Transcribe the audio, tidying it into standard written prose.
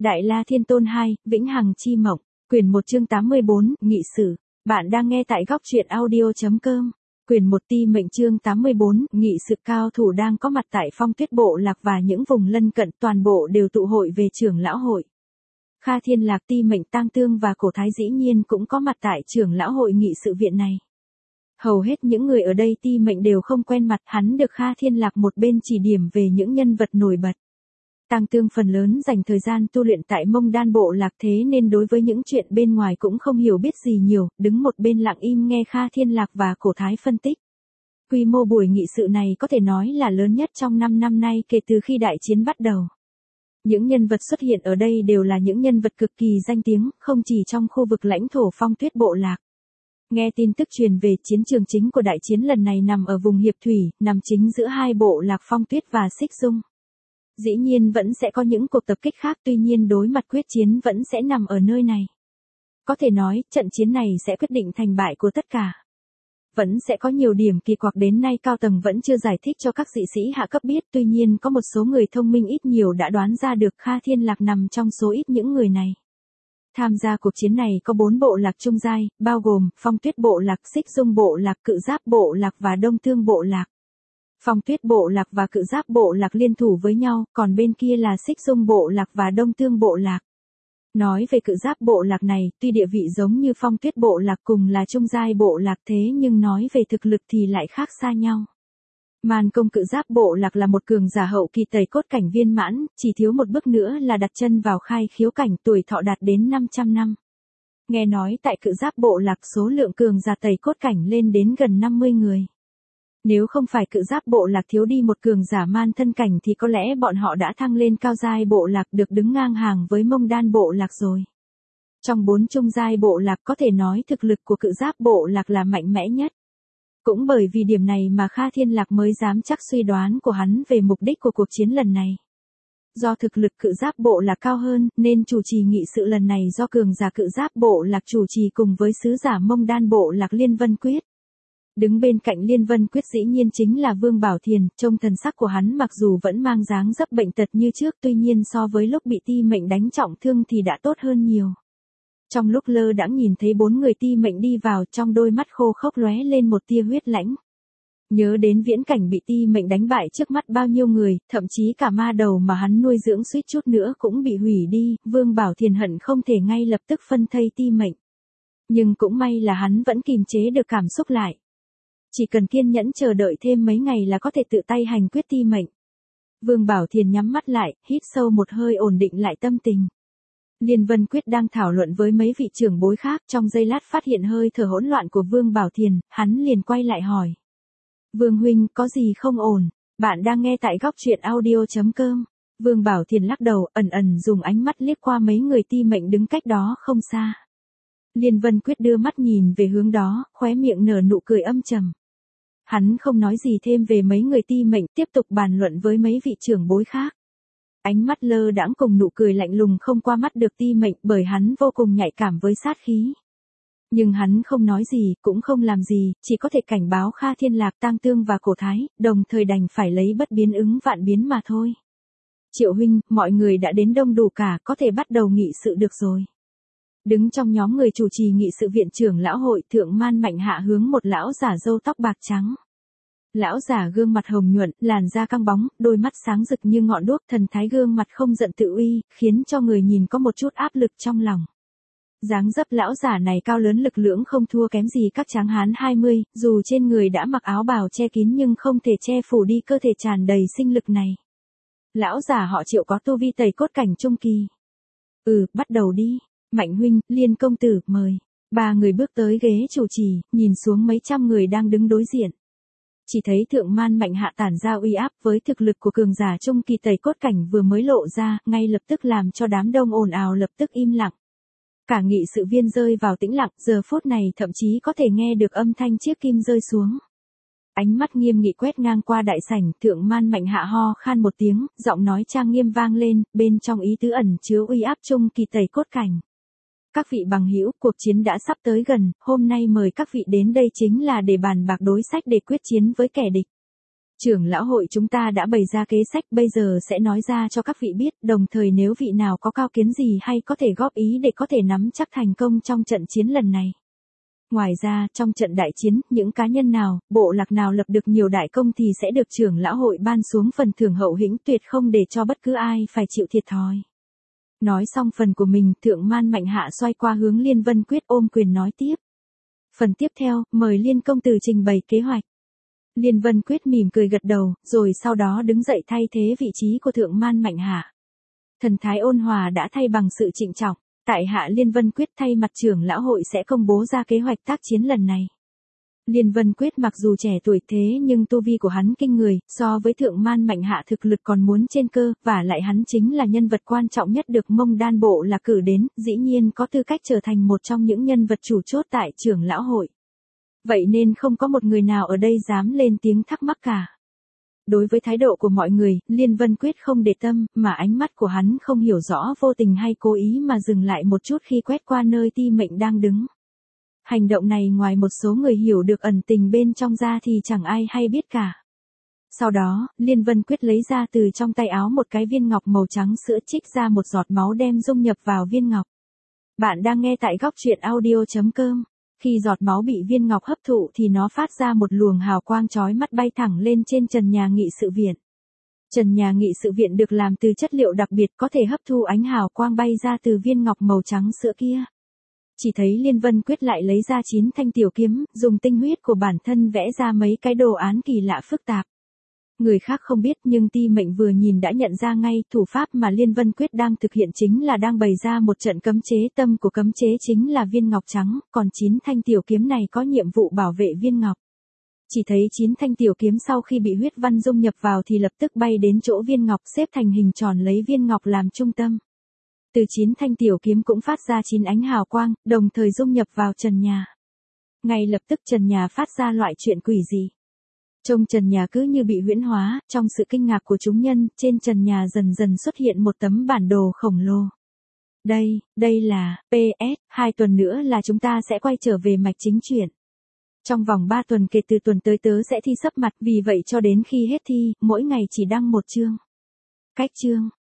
Đại La Thiên Tôn 2, Vĩnh Hằng Chi Mộng, quyển 1 chương 84, Nghị Sử. Bạn đang nghe tại góc truyện audio.com. Quyển 1 Ti Mệnh chương 84, Nghị Sự. Cao thủ đang có mặt tại Phong Tuyết Bộ Lạc và những vùng lân cận toàn bộ đều tụ hội về trưởng lão hội. Kha Thiên Lạc, Ti Mệnh, Tang Tương và Cổ Thái dĩ nhiên cũng có mặt tại trưởng lão hội nghị sự viện này. Hầu hết những người ở đây Ti Mệnh đều không quen mặt, hắn được Kha Thiên Lạc một bên chỉ điểm về những nhân vật nổi bật. Tang Tương phần lớn dành thời gian tu luyện tại Mông Đan Bộ Lạc, thế nên đối với những chuyện bên ngoài cũng không hiểu biết gì nhiều, đứng một bên lặng im nghe Kha Thiên Lạc và Cổ Thái phân tích. Quy mô buổi nghị sự này có thể nói là lớn nhất trong 5 năm nay kể từ khi đại chiến bắt đầu. Những nhân vật xuất hiện ở đây đều là những nhân vật cực kỳ danh tiếng, không chỉ trong khu vực lãnh thổ Phong Tuyết Bộ Lạc. Nghe tin tức truyền về, chiến trường chính của đại chiến lần này nằm ở vùng Hiệp Thủy, nằm chính giữa hai bộ lạc Phong Tuyết và Xích Dung. Dĩ nhiên vẫn sẽ có những cuộc tập kích khác, tuy nhiên đối mặt quyết chiến vẫn sẽ nằm ở nơi này. Có thể nói, trận chiến này sẽ quyết định thành bại của tất cả. Vẫn sẽ có nhiều điểm kỳ quặc đến nay cao tầng vẫn chưa giải thích cho các dị sĩ hạ cấp biết, tuy nhiên có một số người thông minh ít nhiều đã đoán ra được Kha Thiên Lạc nằm trong số ít những người này. Tham gia cuộc chiến này có 4 bộ lạc trung giai, bao gồm Phong Tuyết Bộ Lạc, Xích Dung Bộ Lạc, Cự Giáp Bộ Lạc và Đông Thương Bộ Lạc. Phong Tuyết Bộ Lạc và Cự Giáp Bộ Lạc liên thủ với nhau, còn bên kia là Xích Dung Bộ Lạc và Đông Thương Bộ Lạc. Nói về Cự Giáp Bộ Lạc này, tuy địa vị giống như Phong Tuyết Bộ Lạc cùng là trung giai bộ lạc, thế nhưng nói về thực lực thì lại khác xa nhau. Man Công Cự Giáp Bộ Lạc là một cường giả hậu kỳ tẩy cốt cảnh viên mãn, chỉ thiếu một bước nữa là đặt chân vào khai khiếu cảnh, tuổi thọ đạt đến 500 năm. Nghe nói tại Cự Giáp Bộ Lạc số lượng cường giả tẩy cốt cảnh lên đến gần 50 người. Nếu không phải Cự Giáp Bộ Lạc thiếu đi một cường giả man thân cảnh thì có lẽ bọn họ đã thăng lên cao giai bộ lạc, được đứng ngang hàng với Mông Đan Bộ Lạc rồi. Trong 4 trung giai bộ lạc có thể nói thực lực của Cự Giáp Bộ Lạc là mạnh mẽ nhất. Cũng bởi vì điểm này mà Kha Thiên Lạc mới dám chắc suy đoán của hắn về mục đích của cuộc chiến lần này. Do thực lực Cự Giáp Bộ Lạc cao hơn, nên chủ trì nghị sự lần này do cường giả Cự Giáp Bộ Lạc chủ trì cùng với sứ giả Mông Đan Bộ Lạc Liên Vân Quyết. Đứng bên cạnh Liên Vân Quyết dĩ nhiên chính là Vương Bảo Thiền, trông thần sắc của hắn mặc dù vẫn mang dáng dấp bệnh tật như trước, tuy nhiên so với lúc bị Ti Mệnh đánh trọng thương thì đã tốt hơn nhiều. Trong lúc lơ đãng nhìn thấy 4 người Ti Mệnh đi vào, trong đôi mắt khô khốc lóe lên một tia huyết lãnh. Nhớ đến viễn cảnh bị Ti Mệnh đánh bại trước mắt bao nhiêu người, thậm chí cả ma đầu mà hắn nuôi dưỡng suýt chút nữa cũng bị hủy đi, Vương Bảo Thiền hận không thể ngay lập tức phân thây Ti Mệnh. Nhưng cũng may là hắn vẫn kìm chế được cảm xúc lại. Chỉ cần kiên nhẫn chờ đợi thêm mấy ngày là có thể tự tay hành quyết Ti Mệnh. Vương Bảo Thiền nhắm mắt lại, hít sâu một hơi ổn định lại tâm tình. Liên Vân Quyết đang thảo luận với mấy vị trưởng bối khác, trong giây lát phát hiện hơi thở hỗn loạn của Vương Bảo Thiền, hắn liền quay lại hỏi. Vương huynh, có gì không ổn? Bạn đang nghe tại góc truyện audio.com. Vương Bảo Thiền lắc đầu, ẩn ẩn dùng ánh mắt liếc qua mấy người Ti Mệnh đứng cách đó không xa. Liên Vân Quyết đưa mắt nhìn về hướng đó, khóe miệng nở nụ cười âm trầm. Hắn không nói gì thêm về mấy người Ti Mệnh, tiếp tục bàn luận với mấy vị trưởng bối khác. Ánh mắt lơ đãng cùng nụ cười lạnh lùng không qua mắt được Ti Mệnh, bởi hắn vô cùng nhạy cảm với sát khí. Nhưng hắn không nói gì, cũng không làm gì, chỉ có thể cảnh báo Kha Thiên Lạc, Tang Tương và Cổ Thái, đồng thời đành phải lấy bất biến ứng vạn biến mà thôi. Triệu huynh, mọi người đã đến đông đủ cả, có thể bắt đầu nghị sự được rồi. Đứng trong nhóm người chủ trì nghị sự viện trưởng lão hội, Thượng Man Mạnh Hạ hướng một lão giả râu tóc bạc trắng. Lão giả gương mặt hồng nhuận, làn da căng bóng, đôi mắt sáng rực như ngọn đuốc, thần thái gương mặt không giận tự uy, khiến cho người nhìn có một chút áp lực trong lòng. Dáng dấp lão giả này cao lớn lực lưỡng không thua kém gì các tráng hán 20, dù trên người đã mặc áo bào che kín nhưng không thể che phủ đi cơ thể tràn đầy sinh lực này. Lão giả họ Triệu có tu vi tẩy cốt cảnh trung kỳ. Bắt đầu đi. Mạnh huynh, Liên công tử, mời. 3 người bước tới ghế chủ trì, nhìn xuống mấy trăm người đang đứng đối diện. Chỉ thấy Thượng Man Mạnh Hạ tản ra uy áp, với thực lực của cường giả trung kỳ tẩy cốt cảnh vừa mới lộ ra, ngay lập tức làm cho đám đông ồn ào lập tức im lặng. Cả nghị sự viên rơi vào tĩnh lặng, giờ phút này thậm chí có thể nghe được âm thanh chiếc kim rơi xuống. Ánh mắt nghiêm nghị quét ngang qua đại sảnh, Thượng Man Mạnh Hạ ho khan một tiếng, giọng nói trang nghiêm vang lên, bên trong ý tứ ẩn chứa uy áp trung kỳ tẩy cốt cảnh. Các vị bằng hữu, cuộc chiến đã sắp tới gần, hôm nay mời các vị đến đây chính là để bàn bạc đối sách để quyết chiến với kẻ địch. Trưởng lão hội chúng ta đã bày ra kế sách, bây giờ sẽ nói ra cho các vị biết, đồng thời nếu vị nào có cao kiến gì hay có thể góp ý để có thể nắm chắc thành công trong trận chiến lần này. Ngoài ra, trong trận đại chiến, những cá nhân nào, bộ lạc nào lập được nhiều đại công thì sẽ được trưởng lão hội ban xuống phần thưởng hậu hĩnh, tuyệt không để cho bất cứ ai phải chịu thiệt thòi. Nói xong phần của mình, Thượng Man Mạnh Hạ xoay qua hướng Liên Vân Quyết ôm quyền nói tiếp. Phần tiếp theo, mời Liên công tử trình bày kế hoạch. Liên Vân Quyết mỉm cười gật đầu, rồi sau đó đứng dậy thay thế vị trí của Thượng Man Mạnh Hạ. Thần thái ôn hòa đã thay bằng sự trịnh trọng. Tại hạ Liên Vân Quyết thay mặt trưởng lão hội sẽ công bố ra kế hoạch tác chiến lần này. Liên Vân Quyết mặc dù trẻ tuổi thế nhưng tu vi của hắn kinh người, so với Thượng Man Mạnh Hạ thực lực còn muốn trên cơ, và lại hắn chính là nhân vật quan trọng nhất được Mông Đan Bộ là cử đến, dĩ nhiên có tư cách trở thành một trong những nhân vật chủ chốt tại trưởng lão hội. Vậy nên không có một người nào ở đây dám lên tiếng thắc mắc cả. Đối với thái độ của mọi người, Liên Vân Quyết không để tâm, mà ánh mắt của hắn không hiểu rõ vô tình hay cố ý mà dừng lại một chút khi quét qua nơi Ti Mệnh đang đứng. Hành động này ngoài một số người hiểu được ẩn tình bên trong ra thì chẳng ai hay biết cả. Sau đó, Liên Vân Quyết lấy ra từ trong tay áo một cái viên ngọc màu trắng sữa, trích ra một giọt máu đem dung nhập vào viên ngọc. Bạn đang nghe tại góc truyện audio.com. Khi giọt máu bị viên ngọc hấp thụ thì nó phát ra một luồng hào quang chói mắt bay thẳng lên trên trần nhà nghị sự viện. Trần nhà nghị sự viện được làm từ chất liệu đặc biệt có thể hấp thu ánh hào quang bay ra từ viên ngọc màu trắng sữa kia. Chỉ thấy Liên Vân Quyết lại lấy ra 9 thanh tiểu kiếm, dùng tinh huyết của bản thân vẽ ra mấy cái đồ án kỳ lạ phức tạp. Người khác không biết nhưng Ti Mệnh vừa nhìn đã nhận ra ngay, thủ pháp mà Liên Vân Quyết đang thực hiện chính là đang bày ra một trận cấm chế, tâm của cấm chế chính là viên ngọc trắng, còn 9 thanh tiểu kiếm này có nhiệm vụ bảo vệ viên ngọc. Chỉ thấy 9 thanh tiểu kiếm sau khi bị huyết văn dung nhập vào thì lập tức bay đến chỗ viên ngọc, xếp thành hình tròn lấy viên ngọc làm trung tâm. Từ 9 thanh tiểu kiếm cũng phát ra 9 ánh hào quang, đồng thời dung nhập vào trần nhà. Ngay lập tức trần nhà phát ra loại chuyện quỷ dị. Trông trần nhà cứ như bị huyễn hóa, trong sự kinh ngạc của chúng nhân, trên trần nhà dần dần xuất hiện một tấm bản đồ khổng lồ. Đây là, PS, 2 tuần nữa là chúng ta sẽ quay trở về mạch chính truyện. Trong vòng 3 tuần kể từ tuần tới tớ sẽ thi sấp mặt, vì vậy cho đến khi hết thi, mỗi ngày chỉ đăng một chương. Cách chương.